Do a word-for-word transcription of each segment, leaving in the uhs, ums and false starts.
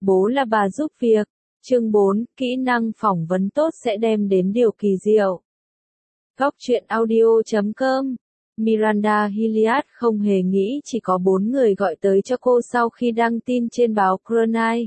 bố là bà giúp việc. Chương bốn, kỹ năng phỏng vấn tốt sẽ đem đến điều kỳ diệu. Góc truyện audio chấm com. Miranda Hilliard không hề nghĩ chỉ có bốn người gọi tới cho cô sau khi đăng tin trên báo Chronicle.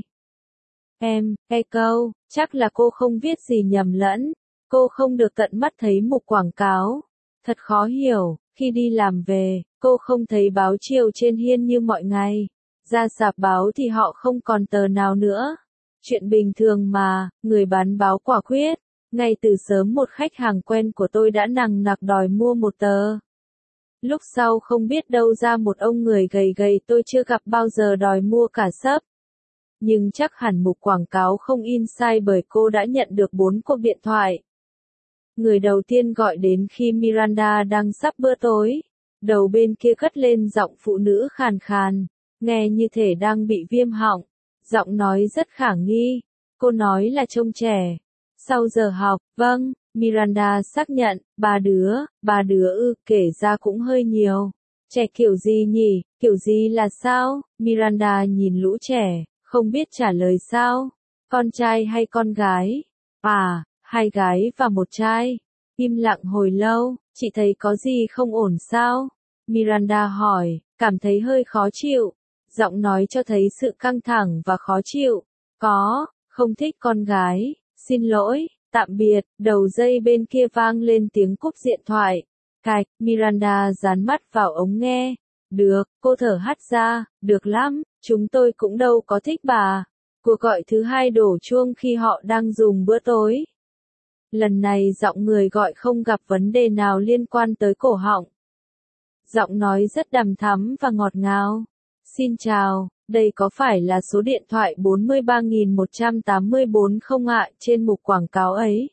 Em, Echo, chắc là cô không viết gì nhầm lẫn. Cô không được tận mắt thấy mục quảng cáo. Thật khó hiểu, khi đi làm về, cô không thấy báo chiều trên hiên như mọi ngày. Ra sạp báo thì họ không còn tờ nào nữa. Chuyện bình thường mà, người bán báo quả quyết. Ngay từ sớm một khách hàng quen của tôi đã nằng nặc đòi mua một tờ. Lúc sau không biết đâu ra một ông người gầy gầy tôi chưa gặp bao giờ đòi mua cả xấp. Nhưng chắc hẳn mục quảng cáo không in sai bởi cô đã nhận được bốn cuộc điện thoại. Người đầu tiên gọi đến khi Miranda đang sắp bữa tối. Đầu bên kia cất lên giọng phụ nữ khàn khàn, nghe như thể đang bị viêm họng. Giọng nói rất khả nghi. Cô nói là trông trẻ. Sau giờ học, vâng, Miranda xác nhận, ba đứa, ba đứa ư, kể ra cũng hơi nhiều. Trẻ kiểu gì nhỉ, kiểu gì là sao? Miranda nhìn lũ trẻ, không biết trả lời sao. Con trai hay con gái? À, hai gái và một trai. Im lặng hồi lâu, chị thấy có gì không ổn sao? Miranda hỏi, cảm thấy hơi khó chịu. Giọng nói cho thấy sự căng thẳng và khó chịu. Có, không thích con gái. Xin lỗi, tạm biệt. Đầu dây bên kia vang lên tiếng cúp điện thoại. Cạch, Miranda dán mắt vào ống nghe. Được, cô thở hắt ra, được lắm, chúng tôi cũng đâu có thích bà. Cuộc gọi thứ hai đổ chuông khi họ đang dùng bữa tối. Lần này giọng người gọi không gặp vấn đề nào liên quan tới cổ họng. Giọng nói rất đằm thắm và ngọt ngào. Xin chào, đây có phải là số điện thoại bốn ba một tám bốn không ạ, trên mục quảng cáo ấy?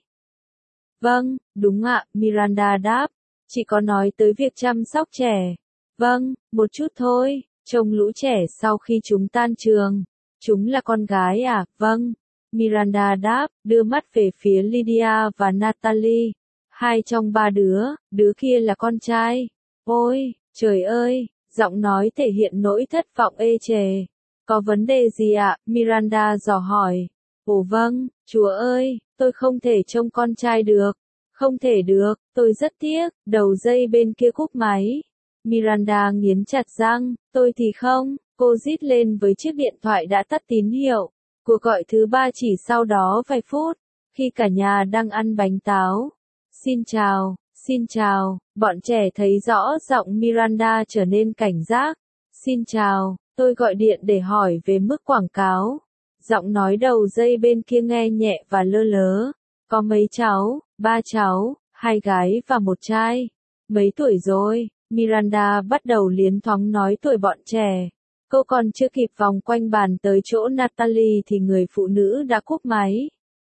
Vâng, đúng ạ, Miranda đáp. Chị có nói tới việc chăm sóc trẻ. Vâng, một chút thôi, trông lũ trẻ sau khi chúng tan trường. Chúng là con gái à? Vâng. Miranda đáp, đưa mắt về phía Lydia và Natalie. Hai trong ba đứa, đứa kia là con trai. Ôi, trời ơi, giọng nói thể hiện nỗi thất vọng ê chề. Có vấn đề gì ạ? Miranda dò hỏi. Ồ vâng, chúa ơi, tôi không thể trông con trai được. Không thể được, tôi rất tiếc. Đầu dây bên kia cúp máy. Miranda nghiến chặt răng, tôi thì không. Cô rít lên với chiếc điện thoại đã tắt tín hiệu. Cuộc gọi thứ ba chỉ sau đó vài phút, khi cả nhà đang ăn bánh táo. Xin chào, xin chào, bọn trẻ thấy rõ giọng Miranda trở nên cảnh giác. Xin chào, tôi gọi điện để hỏi về mức quảng cáo. Giọng nói đầu dây bên kia nghe nhẹ và lơ lớ. Có mấy cháu, ba cháu, hai gái và một trai. Mấy tuổi rồi? Miranda bắt đầu liến thoáng nói tuổi bọn trẻ. Cô còn chưa kịp vòng quanh bàn tới chỗ Natalie thì người phụ nữ đã cúp máy.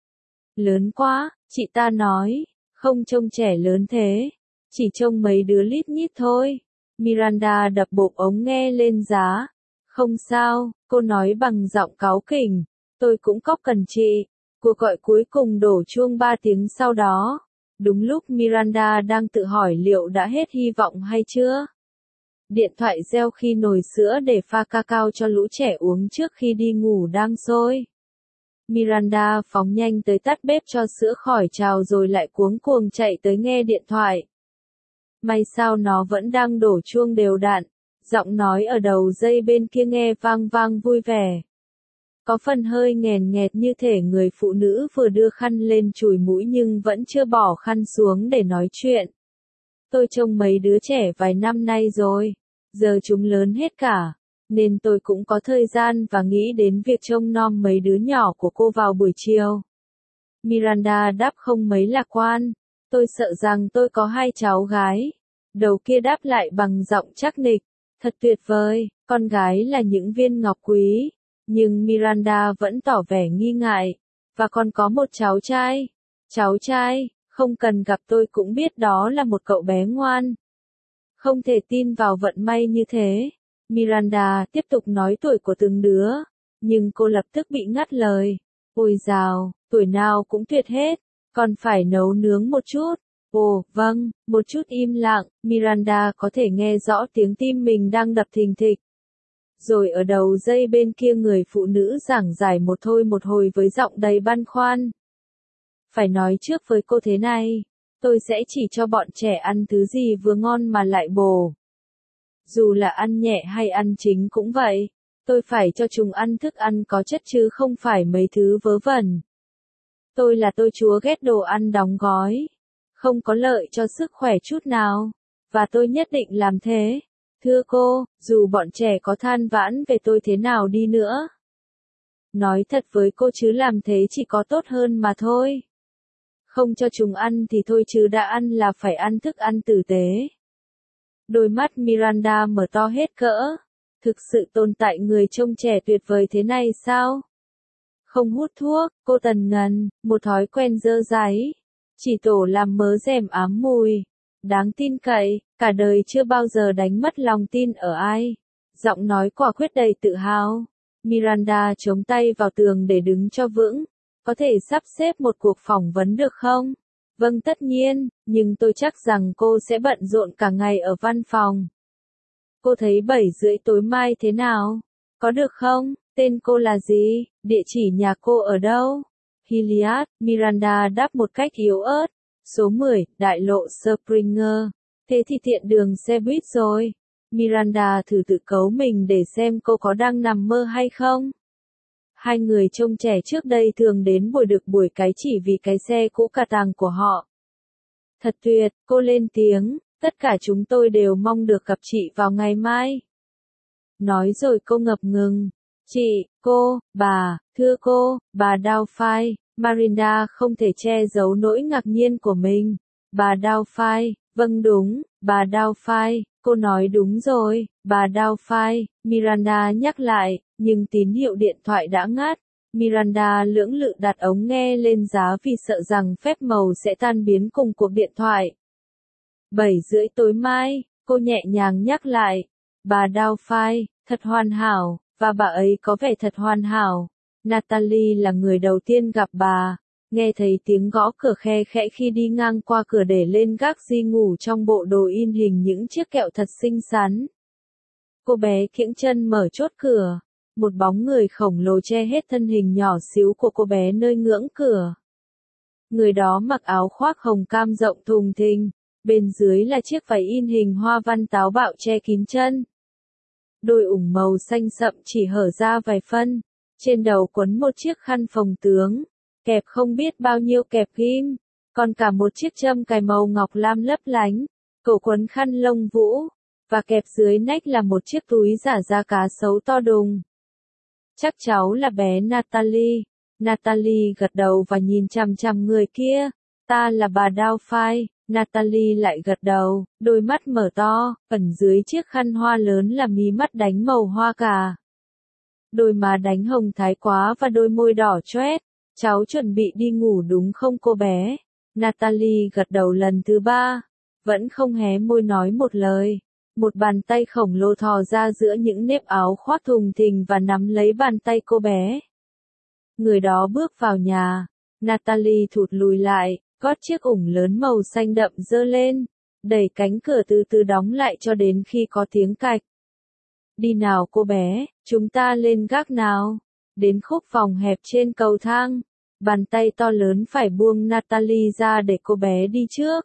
Lớn quá, chị ta nói, không trông trẻ lớn thế, chỉ trông mấy đứa lít nhít thôi. Miranda đập bộp ống nghe lên giá. Không sao, cô nói bằng giọng cáu kỉnh, tôi cũng cóc cần chị. Cuộc gọi cuối cùng đổ chuông ba tiếng sau đó. Đúng lúc Miranda đang tự hỏi liệu đã hết hy vọng hay chưa. Điện thoại reo khi nồi sữa để pha cacao cho lũ trẻ uống trước khi đi ngủ đang sôi. Miranda phóng nhanh tới tắt bếp cho sữa khỏi trào rồi lại cuống cuồng chạy tới nghe điện thoại. May sao nó vẫn đang đổ chuông đều đặn. Giọng nói ở đầu dây bên kia nghe vang vang vui vẻ. Có phần hơi nghèn nghẹt như thể người phụ nữ vừa đưa khăn lên chùi mũi nhưng vẫn chưa bỏ khăn xuống để nói chuyện. Tôi trông mấy đứa trẻ vài năm nay rồi. Giờ chúng lớn hết cả. Nên tôi cũng có thời gian và nghĩ đến việc trông nom mấy đứa nhỏ của cô vào buổi chiều. Miranda đáp không mấy lạc quan. Tôi sợ rằng tôi có hai cháu gái. Đầu kia đáp lại bằng giọng chắc nịch. Thật tuyệt vời, con gái là những viên ngọc quý. Nhưng Miranda vẫn tỏ vẻ nghi ngại. Và còn có một cháu trai. Cháu trai, không cần gặp tôi cũng biết đó là một cậu bé ngoan. Không thể tin vào vận may như thế. Miranda tiếp tục nói tuổi của từng đứa. Nhưng cô lập tức bị ngắt lời. Ôi dào, tuổi nào cũng tuyệt hết. Còn phải nấu nướng một chút. Ồ, vâng, một chút im lặng. Miranda có thể nghe rõ tiếng tim mình đang đập thình thịch. Rồi ở đầu dây bên kia người phụ nữ giảng giải một thôi một hồi với giọng đầy băn khoăn. Phải nói trước với cô thế này, tôi sẽ chỉ cho bọn trẻ ăn thứ gì vừa ngon mà lại bổ. Dù là ăn nhẹ hay ăn chính cũng vậy, tôi phải cho chúng ăn thức ăn có chất chứ không phải mấy thứ vớ vẩn. Tôi là tôi chúa ghét đồ ăn đóng gói, không có lợi cho sức khỏe chút nào, và tôi nhất định làm thế. Thưa cô, dù bọn trẻ có than vãn về tôi thế nào đi nữa. Nói thật với cô chứ làm thế chỉ có tốt hơn mà thôi. Không cho chúng ăn thì thôi chứ đã ăn là phải ăn thức ăn tử tế. Đôi mắt Miranda mở to hết cỡ. Thực sự tồn tại người trông trẻ tuyệt vời thế này sao? Không hút thuốc, cô tần ngần, một thói quen dơ dáy. Chỉ tổ làm mớ rèm ám mùi. Đáng tin cậy, cả đời chưa bao giờ đánh mất lòng tin ở ai. Giọng nói quả quyết đầy tự hào. Miranda chống tay vào tường để đứng cho vững. Có thể sắp xếp một cuộc phỏng vấn được không? Vâng tất nhiên, nhưng tôi chắc rằng cô sẽ bận rộn cả ngày ở văn phòng. Cô thấy bảy rưỡi tối mai thế nào? Có được không? Tên cô là gì? Địa chỉ nhà cô ở đâu? Hilliard, Miranda đáp một cách yếu ớt. Số mười, đại lộ Springer. Thế thì tiện đường xe buýt rồi. Miranda thử tự cấu mình để xem cô có đang nằm mơ hay không. Hai người trông trẻ trước đây thường đến buổi được buổi cái chỉ vì cái xe cũ cà tàng của họ. Thật tuyệt, cô lên tiếng, tất cả chúng tôi đều mong được gặp chị vào ngày mai. Nói rồi cô ngập ngừng. Chị, cô, bà, thưa cô, bà Doubtfire. Miranda không thể che giấu nỗi ngạc nhiên của mình. Bà Doubtfire, vâng đúng, bà Doubtfire, cô nói đúng rồi, bà Doubtfire, Miranda nhắc lại, nhưng tín hiệu điện thoại đã ngắt. Miranda lưỡng lự đặt ống nghe lên giá vì sợ rằng phép màu sẽ tan biến cùng cuộc điện thoại. Bảy rưỡi tối mai, cô nhẹ nhàng nhắc lại, bà Doubtfire, thật hoàn hảo, và bà ấy có vẻ thật hoàn hảo. Natalie là người đầu tiên gặp bà, nghe thấy tiếng gõ cửa khe khẽ khi đi ngang qua cửa để lên gác di ngủ trong bộ đồ in hình những chiếc kẹo thật xinh xắn. Cô bé kiễng chân mở chốt cửa, một bóng người khổng lồ che hết thân hình nhỏ xíu của cô bé nơi ngưỡng cửa. Người đó mặc áo khoác hồng cam rộng thùng thình, bên dưới là chiếc váy in hình hoa văn táo bạo che kín chân. Đôi ủng màu xanh sậm chỉ hở ra vài phân. Trên đầu quấn một chiếc khăn phồng tướng, kẹp không biết bao nhiêu kẹp ghim, còn cả một chiếc châm cài màu ngọc lam lấp lánh, cổ quấn khăn lông vũ, và kẹp dưới nách là một chiếc túi giả da cá sấu to đùng. Chắc cháu là bé Natalie. Natalie gật đầu và nhìn chằm chằm người kia. Ta là bà Doubtfire. Natalie lại gật đầu, đôi mắt mở to, ẩn dưới chiếc khăn hoa lớn là mí mắt đánh màu hoa cà. Đôi má đánh hồng thái quá và đôi môi đỏ choét. Cháu chuẩn bị đi ngủ đúng không cô bé? Natalie gật đầu lần thứ ba. Vẫn không hé môi nói một lời. Một bàn tay khổng lồ thò ra giữa những nếp áo khoác thùng thình và nắm lấy bàn tay cô bé. Người đó bước vào nhà. Natalie thụt lùi lại, gót chiếc ủng lớn màu xanh đậm giơ lên. Đẩy cánh cửa từ từ đóng lại cho đến khi có tiếng cạch. Đi nào cô bé, chúng ta lên gác nào. Đến khúc phòng hẹp trên cầu thang. Bàn tay to lớn phải buông Natalie ra để cô bé đi trước.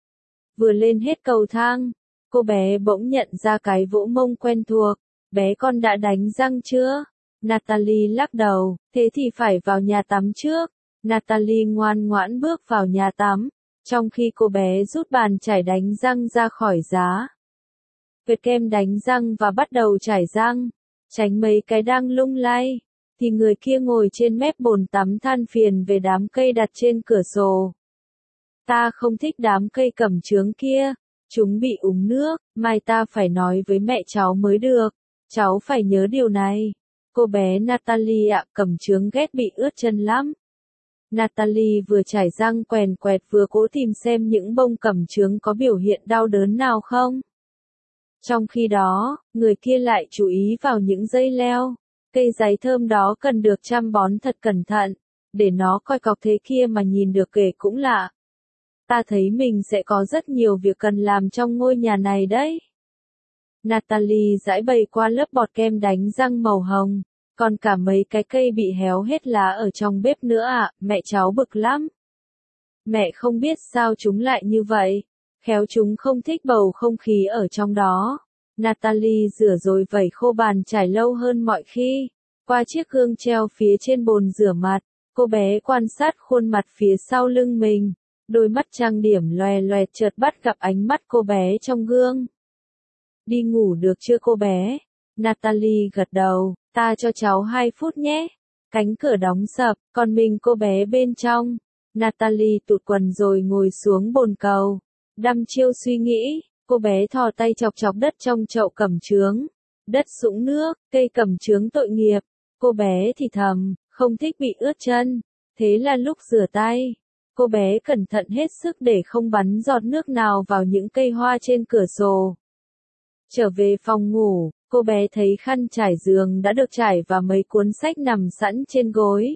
Vừa lên hết cầu thang, cô bé bỗng nhận ra cái vỗ mông quen thuộc. Bé con đã đánh răng chưa? Natalie lắc đầu, thế thì phải vào nhà tắm trước. Natalie ngoan ngoãn bước vào nhà tắm, trong khi cô bé rút bàn chải đánh răng ra khỏi giá. Vệt kem đánh răng và bắt đầu chải răng, tránh mấy cái đang lung lay, thì người kia ngồi trên mép bồn tắm than phiền về đám cây đặt trên cửa sổ. Ta không thích đám cây cẩm chướng kia, chúng bị úng nước, mai ta phải nói với mẹ cháu mới được, cháu phải nhớ điều này. Cô bé Natalie ạ, cẩm chướng ghét bị ướt chân lắm. Natalie vừa chải răng quèn quẹt vừa cố tìm xem những bông cẩm chướng có biểu hiện đau đớn nào không. Trong khi đó, người kia lại chú ý vào những dây leo. Cây giấy thơm đó cần được chăm bón thật cẩn thận, để nó coi cọc thế kia mà nhìn được kể cũng lạ. Ta thấy mình sẽ có rất nhiều việc cần làm trong ngôi nhà này đấy. Natalie giãi bày qua lớp bọt kem đánh răng màu hồng. Còn cả mấy cái cây bị héo hết lá ở trong bếp nữa ạ, à, mẹ cháu bực lắm. Mẹ không biết sao chúng lại như vậy. Khéo chúng không thích bầu không khí ở trong đó. Natalie rửa rồi vẩy khô bàn chải lâu hơn mọi khi. Qua chiếc gương treo phía trên bồn rửa mặt, cô bé quan sát khuôn mặt phía sau lưng mình. Đôi mắt trang điểm loè loẹt chợt bắt gặp ánh mắt cô bé trong gương. Đi ngủ được chưa cô bé? Natalie gật đầu, ta cho cháu hai phút nhé. Cánh cửa đóng sập, còn mình cô bé bên trong. Natalie tụt quần rồi ngồi xuống bồn cầu. Đăm chiêu suy nghĩ, cô bé thò tay chọc chọc đất trong chậu cẩm chướng. Đất sũng nước, cây cẩm chướng tội nghiệp. Cô bé thì thầm, không thích bị ướt chân. Thế là lúc rửa tay, cô bé cẩn thận hết sức để không bắn giọt nước nào vào những cây hoa trên cửa sổ. Trở về phòng ngủ, cô bé thấy khăn trải giường đã được trải và mấy cuốn sách nằm sẵn trên gối.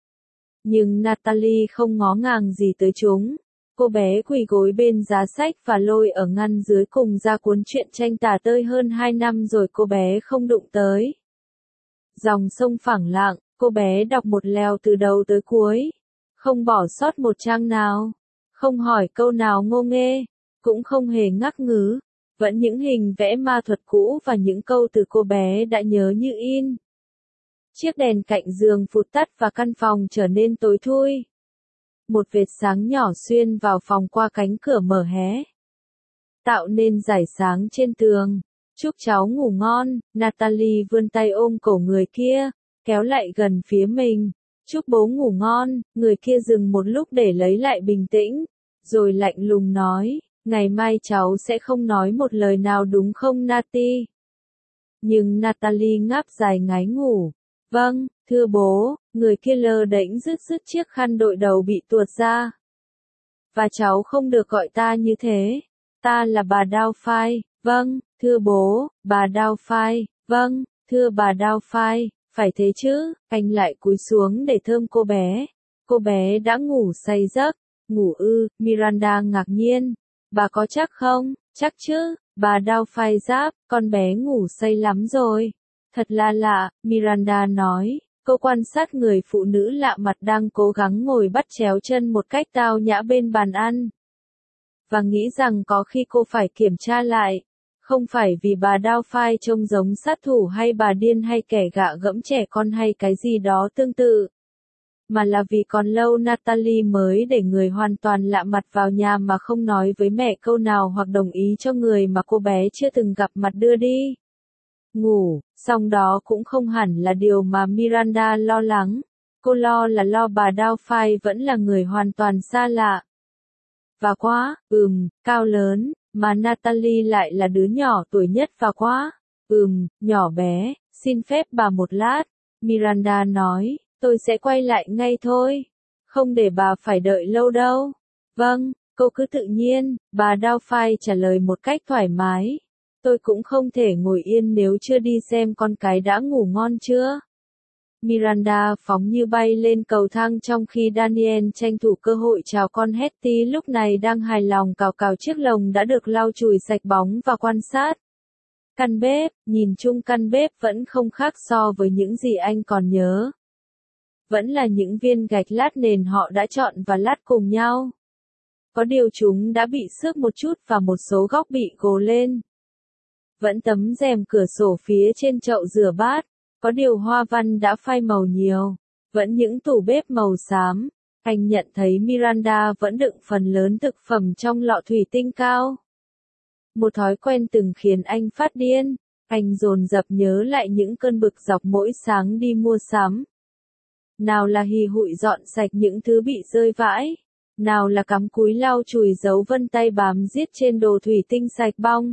Nhưng Natalie không ngó ngàng gì tới chúng. Cô bé quỳ gối bên giá sách và lôi ở ngăn dưới cùng ra cuốn truyện tranh tả tơi hơn hai năm rồi cô bé không đụng tới. Dòng sông phẳng lặng, cô bé đọc một lèo từ đầu tới cuối. Không bỏ sót một trang nào. Không hỏi câu nào ngô nghê. Cũng không hề ngắc ngứ. Vẫn những hình vẽ ma thuật cũ và những câu từ cô bé đã nhớ như in. Chiếc đèn cạnh giường phụt tắt và căn phòng trở nên tối thui. Một vệt sáng nhỏ xuyên vào phòng qua cánh cửa mở hé. Tạo nên dải sáng trên tường. Chúc cháu ngủ ngon, Natalie vươn tay ôm cổ người kia, kéo lại gần phía mình. Chúc bố ngủ ngon, người kia dừng một lúc để lấy lại bình tĩnh, rồi lạnh lùng nói, ngày mai cháu sẽ không nói một lời nào đúng không Nati? Nhưng Natalie ngáp dài ngái ngủ. Vâng, thưa bố, người kia lơ đễnh rứt rứt chiếc khăn đội đầu bị tuột ra. Và cháu không được gọi ta như thế. Ta là bà Doubtfire. Vâng, thưa bố, bà Doubtfire. Vâng, thưa bà Doubtfire. Phải thế chứ, anh lại cúi xuống để thơm cô bé. Cô bé đã ngủ say giấc. Ngủ ư, Miranda ngạc nhiên. Bà có chắc không? Chắc chứ, bà Doubtfire đáp, con bé ngủ say lắm rồi. Thật là lạ, Miranda nói. Cô quan sát người phụ nữ lạ mặt đang cố gắng ngồi bắt chéo chân một cách tao nhã bên bàn ăn. Và nghĩ rằng có khi cô phải kiểm tra lại. Không phải vì bà Doubtfire trông giống sát thủ hay bà điên hay kẻ gạ gẫm trẻ con hay cái gì đó tương tự. Mà là vì còn lâu Natalie mới để người hoàn toàn lạ mặt vào nhà mà không nói với mẹ câu nào hoặc đồng ý cho người mà cô bé chưa từng gặp mặt đưa đi. Ngủ, song đó cũng không hẳn là điều mà Miranda lo lắng. Cô lo là lo bà Doubtfire vẫn là người hoàn toàn xa lạ. Và quá, ừm, cao lớn, mà Natalie lại là đứa nhỏ tuổi nhất và quá, ừm, nhỏ bé, xin phép bà một lát. Miranda nói, tôi sẽ quay lại ngay thôi. Không để bà phải đợi lâu đâu. Vâng, cô cứ tự nhiên, bà Doubtfire trả lời một cách thoải mái. Tôi cũng không thể ngồi yên nếu chưa đi xem con cái đã ngủ ngon chưa. Miranda phóng như bay lên cầu thang trong khi Daniel tranh thủ cơ hội chào con Hetty lúc này đang hài lòng cào cào chiếc lồng đã được lau chùi sạch bóng và quan sát. Căn bếp, nhìn chung căn bếp vẫn không khác so với những gì anh còn nhớ. Vẫn là những viên gạch lát nền họ đã chọn và lát cùng nhau. Có điều chúng đã bị xước một chút và một số góc bị gồ lên. Vẫn tấm rèm cửa sổ phía trên chậu rửa bát. Có điều hoa văn đã phai màu nhiều. Vẫn những tủ bếp màu xám. Anh nhận thấy Miranda vẫn đựng phần lớn thực phẩm trong lọ thủy tinh cao. Một thói quen từng khiến anh phát điên. Anh dồn dập nhớ lại những cơn bực dọc mỗi sáng đi mua sắm. Nào là hì hụi dọn sạch những thứ bị rơi vãi. Nào là cắm cúi lau chùi dấu vân tay bám giết trên đồ thủy tinh sạch bong.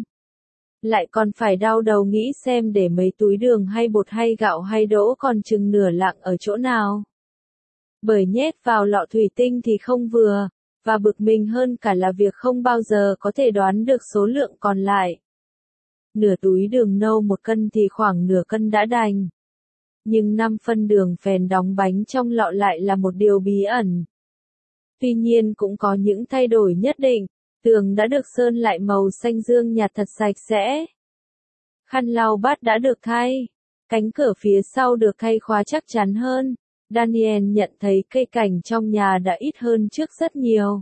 Lại còn phải đau đầu nghĩ xem để mấy túi đường hay bột hay gạo hay đỗ còn chừng nửa lạng ở chỗ nào. Bởi nhét vào lọ thủy tinh thì không vừa, và bực mình hơn cả là việc không bao giờ có thể đoán được số lượng còn lại. Nửa túi đường nâu một cân thì khoảng nửa cân đã đành. Nhưng năm phân đường phèn đóng bánh trong lọ lại là một điều bí ẩn. Tuy nhiên cũng có những thay đổi nhất định. Tường đã được sơn lại màu xanh dương nhạt thật sạch sẽ. Khăn lau bát đã được thay. Cánh cửa phía sau được thay khóa chắc chắn hơn. Daniel nhận thấy cây cảnh trong nhà đã ít hơn trước rất nhiều.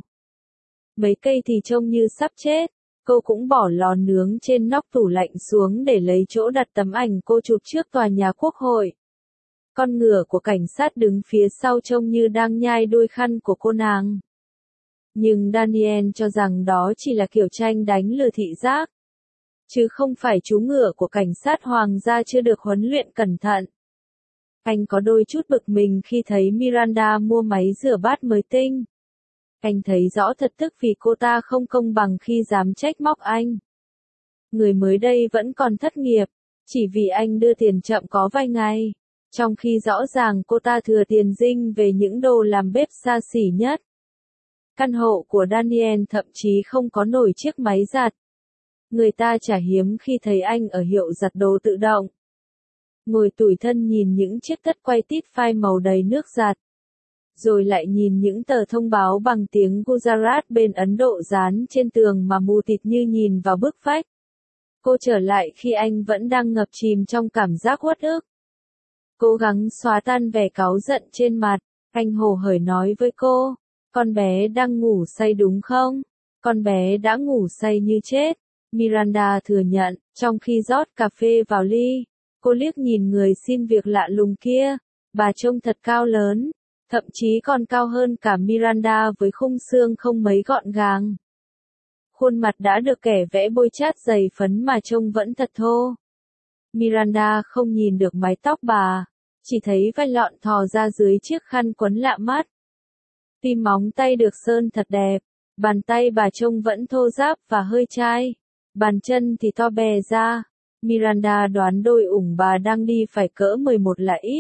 Mấy cây thì trông như sắp chết. Cô cũng bỏ lò nướng trên nóc tủ lạnh xuống để lấy chỗ đặt tấm ảnh cô chụp trước tòa nhà Quốc hội. Con ngựa của cảnh sát đứng phía sau trông như đang nhai đuôi khăn của cô nàng. Nhưng Daniel cho rằng đó chỉ là kiểu tranh đánh lừa thị giác. Chứ không phải chú ngựa của cảnh sát hoàng gia chưa được huấn luyện cẩn thận. Anh có đôi chút bực mình khi thấy Miranda mua máy rửa bát mới tinh. Anh thấy rõ thật tức vì cô ta không công bằng khi dám trách móc anh. Người mới đây vẫn còn thất nghiệp, chỉ vì anh đưa tiền chậm có vài ngày. Trong khi rõ ràng cô ta thừa tiền dinh về những đồ làm bếp xa xỉ nhất. Căn hộ của Daniel thậm chí không có nổi chiếc máy giặt. Người ta chả hiếm khi thấy anh ở hiệu giặt đồ tự động. Ngồi tủi thân nhìn những chiếc tất quay tít phai màu đầy nước giặt. Rồi lại nhìn những tờ thông báo bằng tiếng Gujarat bên Ấn Độ dán trên tường mà mù tịt như nhìn vào bức vách. Cô trở lại khi anh vẫn đang ngập chìm trong cảm giác uất ức. Cố gắng xóa tan vẻ cáu giận trên mặt, anh hồ hởi nói với cô, con bé đang ngủ say đúng không? Con bé đã ngủ say như chết. Miranda thừa nhận, trong khi rót cà phê vào ly, cô liếc nhìn người xin việc lạ lùng kia, bà trông thật cao lớn, thậm chí còn cao hơn cả Miranda với khung xương không mấy gọn gàng. Khuôn mặt đã được kẻ vẽ bôi chát dày phấn mà trông vẫn thật thô. Miranda không nhìn được mái tóc bà, chỉ thấy vai lọn thò ra dưới chiếc khăn quấn lạ mắt. Tim móng tay được sơn thật đẹp, bàn tay bà trông vẫn thô ráp và hơi chai, bàn chân thì to bè ra. Miranda đoán đôi ủng bà đang đi phải cỡ mười một là ít.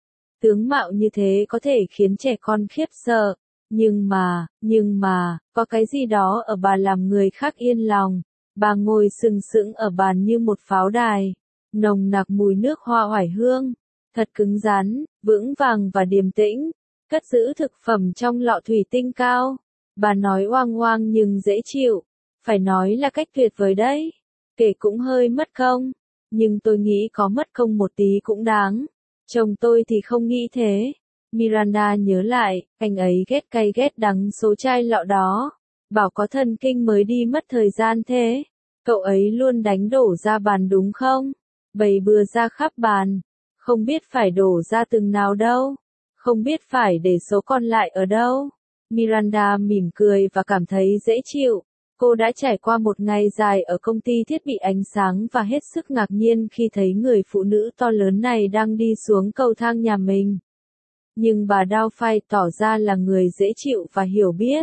Tướng mạo như thế có thể khiến trẻ con khiếp sợ, nhưng mà, nhưng mà, có cái gì đó ở bà làm người khác yên lòng. Bà ngồi sừng sững ở bàn như một pháo đài, nồng nặc mùi nước hoa oải hương, thật cứng rắn, vững vàng và điềm tĩnh, cất giữ thực phẩm trong lọ thủy tinh cao. Bà nói oang oang nhưng dễ chịu, phải nói là cách tuyệt vời đấy. Kể cũng hơi mất công, nhưng tôi nghĩ có mất công một tí cũng đáng. Chồng tôi thì không nghĩ thế. Miranda nhớ lại, anh ấy ghét cay ghét đắng số chai lọ đó. Bảo có thần kinh mới đi mất thời gian thế. Cậu ấy luôn đánh đổ ra bàn đúng không? Bày bừa ra khắp bàn. Không biết phải đổ ra từng nào đâu. Không biết phải để số còn lại ở đâu. Miranda mỉm cười và cảm thấy dễ chịu. Cô đã trải qua một ngày dài ở công ty thiết bị ánh sáng và hết sức ngạc nhiên khi thấy người phụ nữ to lớn này đang đi xuống cầu thang nhà mình. Nhưng bà Doubtfire tỏ ra là người dễ chịu và hiểu biết.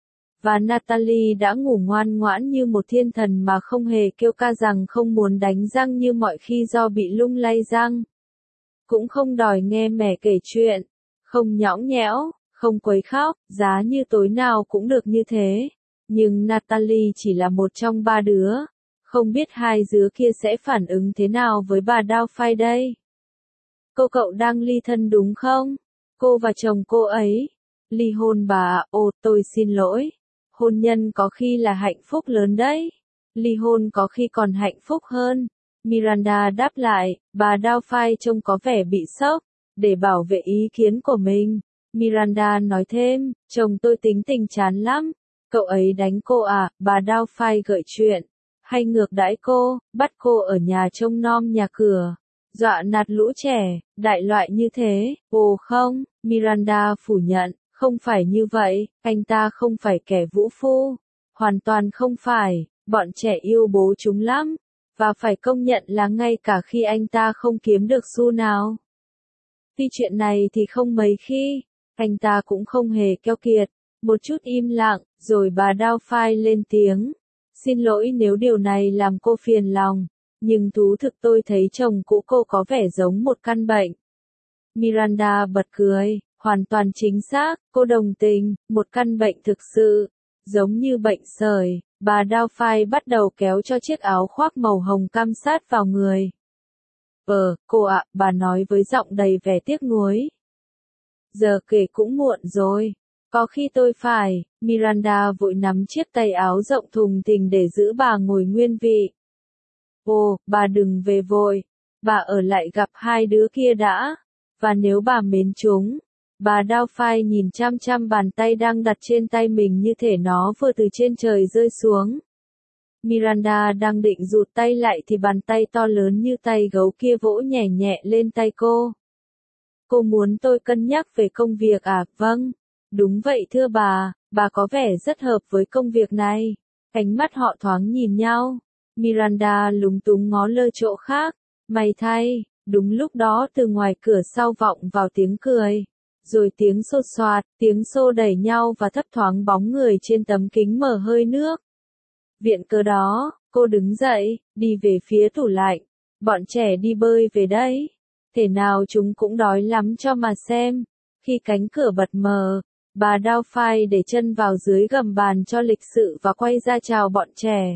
Và Natalie đã ngủ ngoan ngoãn như một thiên thần mà không hề kêu ca rằng không muốn đánh răng như mọi khi do bị lung lay răng. Cũng không đòi nghe mẹ kể chuyện, không nhõng nhẽo, không quấy khóc, giá như tối nào cũng được như thế. Nhưng Natalie chỉ là một trong ba đứa. Không biết hai đứa kia sẽ phản ứng thế nào với bà Doubtfire đây. Cô cậu đang ly thân đúng không? Cô và chồng cô ấy. Ly hôn bà ạ, ồ tôi xin lỗi. Hôn nhân có khi là hạnh phúc lớn đấy. Ly hôn có khi còn hạnh phúc hơn. Miranda đáp lại, bà Doubtfire trông có vẻ bị sốc. Để bảo vệ ý kiến của mình, Miranda nói thêm, chồng tôi tính tình chán lắm. Cậu ấy đánh cô à, bà Doubtfire gợi chuyện. Hay ngược đãi cô, bắt cô ở nhà trông nom nhà cửa. Dọa nạt lũ trẻ, đại loại như thế. Ồ không, Miranda phủ nhận, không phải như vậy, anh ta không phải kẻ vũ phu. Hoàn toàn không phải, bọn trẻ yêu bố chúng lắm. Và phải công nhận là ngay cả khi anh ta không kiếm được xu nào. Tuy chuyện này thì không mấy khi, anh ta cũng không hề keo kiệt. Một chút im lặng, rồi bà Doubtfire lên tiếng. Xin lỗi nếu điều này làm cô phiền lòng, nhưng thú thực tôi thấy chồng cũ cô có vẻ giống một căn bệnh. Miranda bật cười, hoàn toàn chính xác, cô đồng tình, một căn bệnh thực sự, giống như bệnh sởi. Bà Doubtfire bắt đầu kéo cho chiếc áo khoác màu hồng cam sát vào người. Ờ, cô ạ, bà nói với giọng đầy vẻ tiếc nuối. Giờ kể cũng muộn rồi. Có khi tôi phải, Miranda vội nắm chiếc tay áo rộng thùng thình để giữ bà ngồi nguyên vị. Ồ, bà đừng về vội. Bà ở lại gặp hai đứa kia đã. Và nếu bà mến chúng. Bà Doubtfire nhìn chăm chăm bàn tay đang đặt trên tay mình như thể nó vừa từ trên trời rơi xuống. Miranda đang định rụt tay lại thì bàn tay to lớn như tay gấu kia vỗ nhẹ nhẹ lên tay cô. Cô muốn tôi cân nhắc về công việc à? Vâng. Đúng vậy thưa bà, bà có vẻ rất hợp với công việc này. Ánh mắt họ thoáng nhìn nhau. Miranda lúng túng ngó lơ chỗ khác. May thay, đúng lúc đó từ ngoài cửa sau vọng vào tiếng cười. Rồi tiếng xô xoạt, tiếng xô đẩy nhau và thấp thoáng bóng người trên tấm kính mở hơi nước. Viện cớ đó, cô đứng dậy, đi về phía tủ lạnh. Bọn trẻ đi bơi về đấy. Thể nào chúng cũng đói lắm cho mà xem. Khi cánh cửa bật mở, bà Doubtfire để chân vào dưới gầm bàn cho lịch sự và quay ra chào bọn trẻ.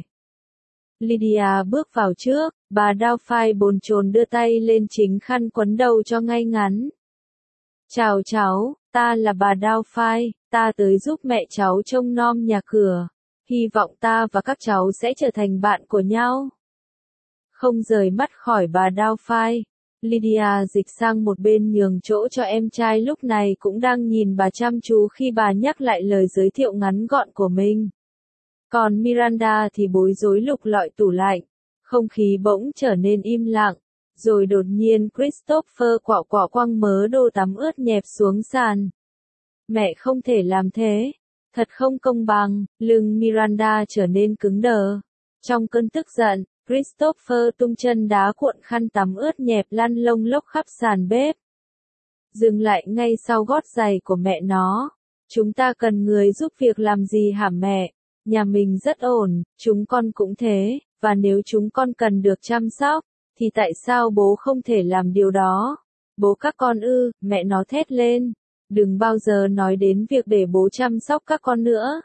Lydia bước vào trước, bà Doubtfire bồn chồn đưa tay lên chính khăn quấn đầu cho ngay ngắn. Chào cháu, ta là bà Doubtfire, ta tới giúp mẹ cháu trông nom nhà cửa. Hy vọng ta và các cháu sẽ trở thành bạn của nhau. Không rời mắt khỏi bà Doubtfire, Lydia dịch sang một bên nhường chỗ cho em trai lúc này cũng đang nhìn bà chăm chú khi bà nhắc lại lời giới thiệu ngắn gọn của mình. Còn Miranda thì bối rối lục lọi tủ lạnh. Không khí bỗng trở nên im lặng. Rồi đột nhiên Christopher quạo quạo quăng mớ đồ tắm ướt nhẹp xuống sàn. Mẹ không thể làm thế. Thật không công bằng. Lưng Miranda trở nên cứng đờ. Trong cơn tức giận, Christopher tung chân đá cuộn khăn tắm ướt nhẹp lăn lông lốc khắp sàn bếp. Dừng lại ngay sau gót giày của mẹ nó. Chúng ta cần người giúp việc làm gì hả mẹ? Nhà mình rất ổn, chúng con cũng thế, và nếu chúng con cần được chăm sóc, thì tại sao bố không thể làm điều đó? Bố các con ư, mẹ nó thét lên. Đừng bao giờ nói đến việc để bố chăm sóc các con nữa.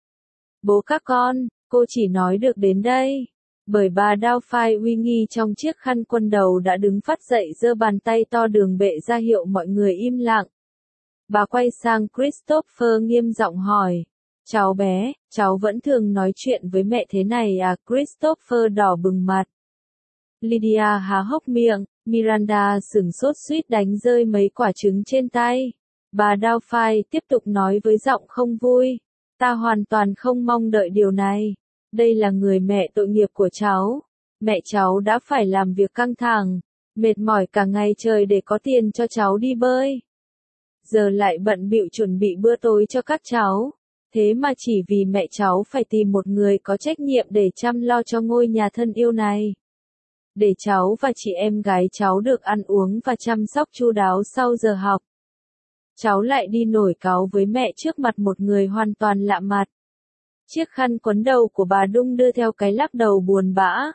Bố các con, cô chỉ nói được đến đây. Bởi bà Doubtfire uy nghi trong chiếc khăn quấn đầu đã đứng phát dậy giơ bàn tay to đường bệ ra hiệu mọi người im lặng. Bà quay sang Christopher nghiêm giọng hỏi. Cháu bé, cháu vẫn thường nói chuyện với mẹ thế này à? Christopher đỏ bừng mặt. Lydia há hốc miệng, Miranda sửng sốt suýt đánh rơi mấy quả trứng trên tay. Bà Doubtfire tiếp tục nói với giọng không vui. Ta hoàn toàn không mong đợi điều này. Đây là người mẹ tội nghiệp của cháu. Mẹ cháu đã phải làm việc căng thẳng, mệt mỏi cả ngày trời để có tiền cho cháu đi bơi. Giờ lại bận bịu chuẩn bị bữa tối cho các cháu. Thế mà chỉ vì mẹ cháu phải tìm một người có trách nhiệm để chăm lo cho ngôi nhà thân yêu này. Để cháu và chị em gái cháu được ăn uống và chăm sóc chu đáo sau giờ học. Cháu lại đi nổi cáu với mẹ trước mặt một người hoàn toàn lạ mặt. Chiếc khăn quấn đầu của bà đung đưa theo cái lắc đầu buồn bã.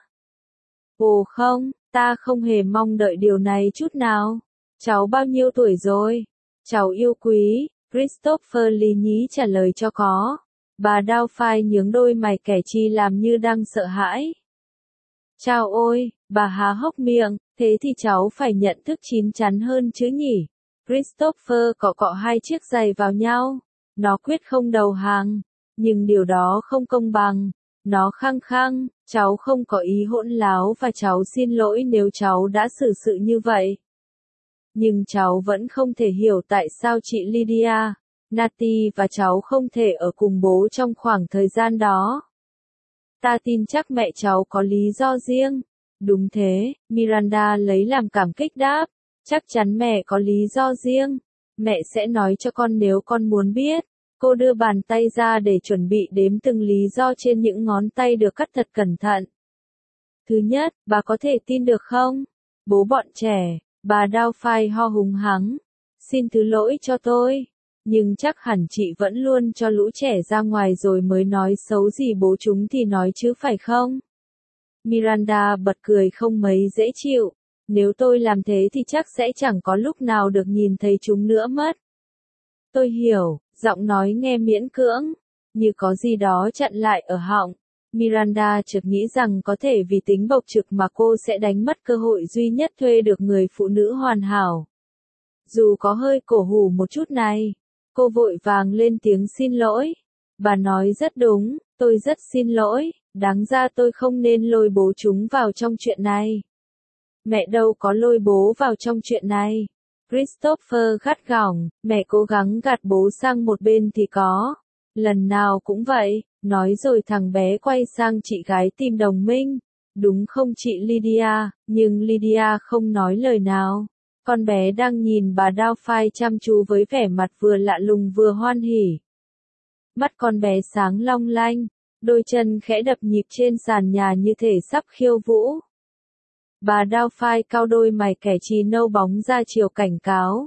Ồ không, ta không hề mong đợi điều này chút nào. Cháu bao nhiêu tuổi rồi? Cháu yêu quý, Christopher lý nhí trả lời cho có. Bà Doubtfire nhướng đôi mày kẻ chi làm như đang sợ hãi. Chao ôi, bà há hốc miệng, thế thì cháu phải nhận thức chín chắn hơn chứ nhỉ? Christopher cọ cọ hai chiếc giày vào nhau. Nó quyết không đầu hàng. Nhưng điều đó không công bằng. Nó khăng khăng, cháu không có ý hỗn láo và cháu xin lỗi nếu cháu đã xử sự như vậy. Nhưng cháu vẫn không thể hiểu tại sao chị Lydia, Natty và cháu không thể ở cùng bố trong khoảng thời gian đó. Ta tin chắc mẹ cháu có lý do riêng. Đúng thế, Miranda lấy làm cảm kích đáp. Chắc chắn mẹ có lý do riêng. Mẹ sẽ nói cho con nếu con muốn biết. Cô đưa bàn tay ra để chuẩn bị đếm từng lý do trên những ngón tay được cắt thật cẩn thận. Thứ nhất, bà có thể tin được không? Bố bọn trẻ, bà Doubtfire ho hùng hắng. Xin thứ lỗi cho tôi. Nhưng chắc hẳn chị vẫn luôn cho lũ trẻ ra ngoài rồi mới nói xấu gì bố chúng thì nói chứ phải không? Miranda bật cười không mấy dễ chịu. Nếu tôi làm thế thì chắc sẽ chẳng có lúc nào được nhìn thấy chúng nữa mất. Tôi hiểu, giọng nói nghe miễn cưỡng, như có gì đó chặn lại ở họng. Miranda chợt nghĩ rằng có thể vì tính bộc trực mà cô sẽ đánh mất cơ hội duy nhất thuê được người phụ nữ hoàn hảo. Dù có hơi cổ hủ một chút này, cô vội vàng lên tiếng xin lỗi. Bà nói rất đúng, tôi rất xin lỗi. Đáng ra tôi không nên lôi bố chúng vào trong chuyện này. Mẹ đâu có lôi bố vào trong chuyện này. Christopher gắt gỏng, mẹ cố gắng gạt bố sang một bên thì có. Lần nào cũng vậy, nói rồi thằng bé quay sang chị gái tìm đồng minh. Đúng không chị Lydia, nhưng Lydia không nói lời nào. Con bé đang nhìn bà Doubtfire chăm chú với vẻ mặt vừa lạ lùng vừa hoan hỉ. Mắt con bé sáng long lanh, đôi chân khẽ đập nhịp trên sàn nhà như thể sắp khiêu vũ. Bà Doubtfire cau đôi mày kẻ chì nâu bóng ra chiều cảnh cáo.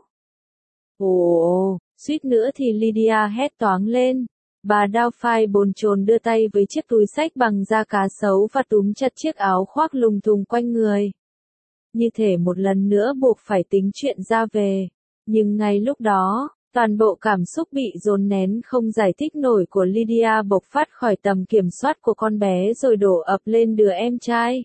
Ồ, suýt nữa thì Lydia hét toáng lên. Bà Doubtfire bồn chồn đưa tay với chiếc túi xách bằng da cá sấu và túm chặt chiếc áo khoác lùng thùng quanh người. Như thể một lần nữa buộc phải tính chuyện ra về. Nhưng ngay lúc đó, toàn bộ cảm xúc bị dồn nén không giải thích nổi của Lydia bộc phát khỏi tầm kiểm soát của con bé rồi đổ ập lên đứa em trai.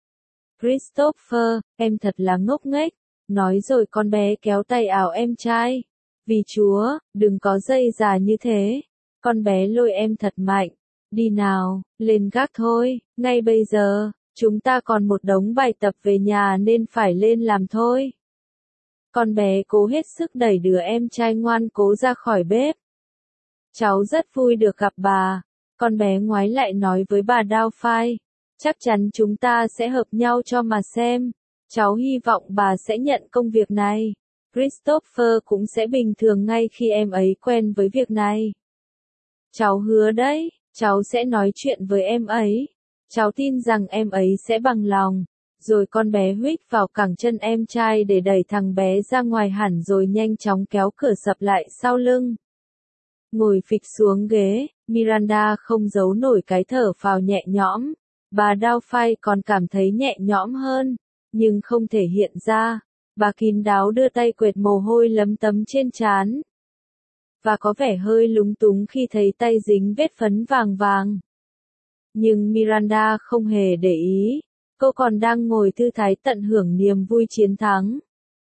Christopher, em thật là ngốc nghếch. Nói rồi con bé kéo tay áo em trai. Vì Chúa, đừng có dây dà như thế. Con bé lôi em thật mạnh. Đi nào, lên gác thôi, ngay bây giờ, chúng ta còn một đống bài tập về nhà nên phải lên làm thôi. Con bé cố hết sức đẩy đứa em trai ngoan cố ra khỏi bếp. Cháu rất vui được gặp bà. Con bé ngoái lại nói với bà Doubtfire. Chắc chắn chúng ta sẽ hợp nhau cho mà xem. Cháu hy vọng bà sẽ nhận công việc này. Christopher cũng sẽ bình thường ngay khi em ấy quen với việc này. Cháu hứa đấy, cháu sẽ nói chuyện với em ấy. Cháu tin rằng em ấy sẽ bằng lòng. Rồi con bé huých vào cẳng chân em trai để đẩy thằng bé ra ngoài hẳn rồi nhanh chóng kéo cửa sập lại sau lưng. Ngồi phịch xuống ghế, Miranda không giấu nổi cái thở phào nhẹ nhõm. Bà Doubtfire còn cảm thấy nhẹ nhõm hơn, nhưng không thể hiện ra. Bà kín đáo đưa tay quệt mồ hôi lấm tấm trên trán. Và có vẻ hơi lúng túng khi thấy tay dính vết phấn vàng vàng. Nhưng Miranda không hề để ý. Cô còn đang ngồi thư thái tận hưởng niềm vui chiến thắng.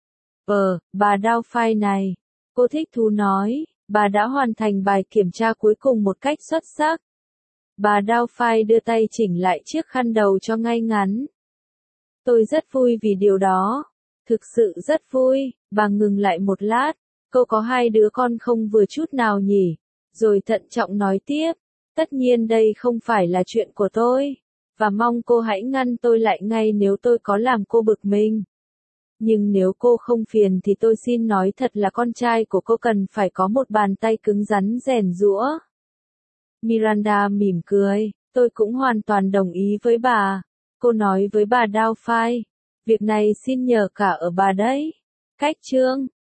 Ờ, bà Doubtfire này. Cô thích thú nói, bà đã hoàn thành bài kiểm tra cuối cùng một cách xuất sắc. Bà Doubtfire đưa tay chỉnh lại chiếc khăn đầu cho ngay ngắn. Tôi rất vui vì điều đó. Thực sự rất vui. Bà ngừng lại một lát. Cô có hai đứa con không vừa chút nào nhỉ? Rồi thận trọng nói tiếp. Tất nhiên đây không phải là chuyện của tôi. Và mong cô hãy ngăn tôi lại ngay nếu tôi có làm cô bực mình. Nhưng nếu cô không phiền thì tôi xin nói thật là con trai của cô cần phải có một bàn tay cứng rắn rèn giũa. Miranda mỉm cười, tôi cũng hoàn toàn đồng ý với bà. Cô nói với bà Doubtfire, việc này xin nhờ cả ở bà đấy. Cách chương